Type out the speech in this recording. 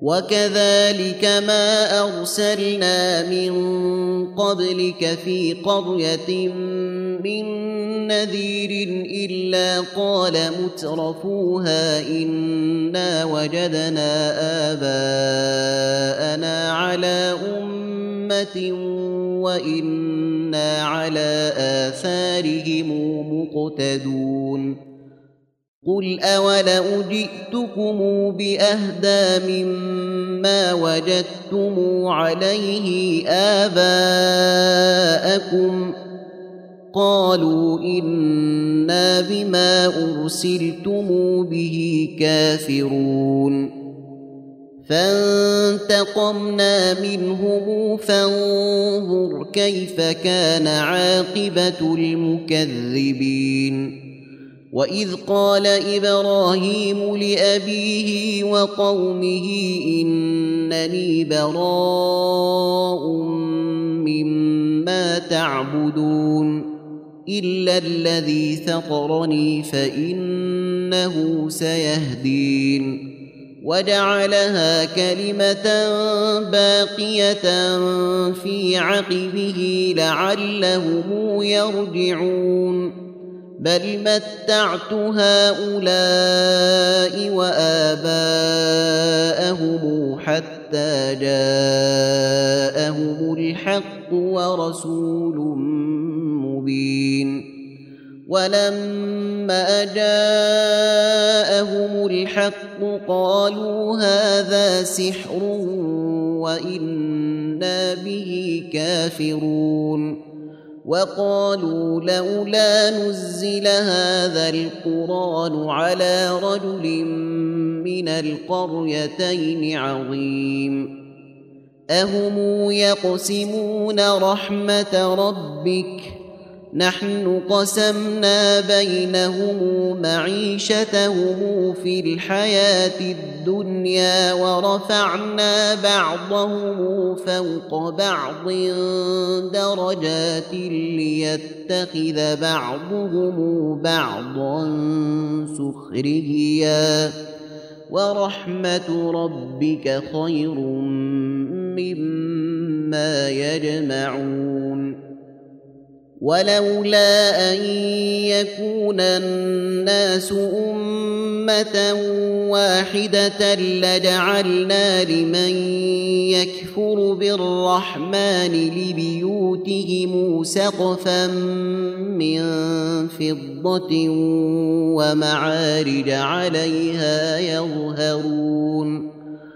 وكذلك ما أرسلنا من قبلك في قرية من نذير إلا قال مترفوها إنا وجدنا آباءنا على أمة وإنا على آثارهم مقتدون قل أولو جئتكم بأهدى مما وجدتم عليه آباءكم قالوا إنا بما أرسلتم به كافرون فانتقمنا منهم فانظر كيف كان عاقبة المكذبين وإذ قال إبراهيم لأبيه وقومه إنني براء مما تعبدون إلا الذي فطرني فإنه سيهدين وجعلها كلمة باقية في عقبه لعلهم يرجعون بل متعت هؤلاء وآباءهم حتى جاءهم الحق ورسول مبين ولما جاءهم الحق قالوا هذا سحر وإنا به كافرون وقالوا لولا نزل هذا القرآن على رجل من القريتين عظيم أهم يقسمون رحمة ربك نحن قسمنا بينهم معيشتهم في الحياة الدنيا ورفعنا بعضهم فوق بعض درجات ليتخذ بعضهم بعضا سخريا ورحمة ربك خير مما يجمعون ولولا أن يكون الناس أمة واحدة لجعلنا لمن يكفر بالرحمن لبيوتهم سقفا من فضة ومعارج عليها يظهرون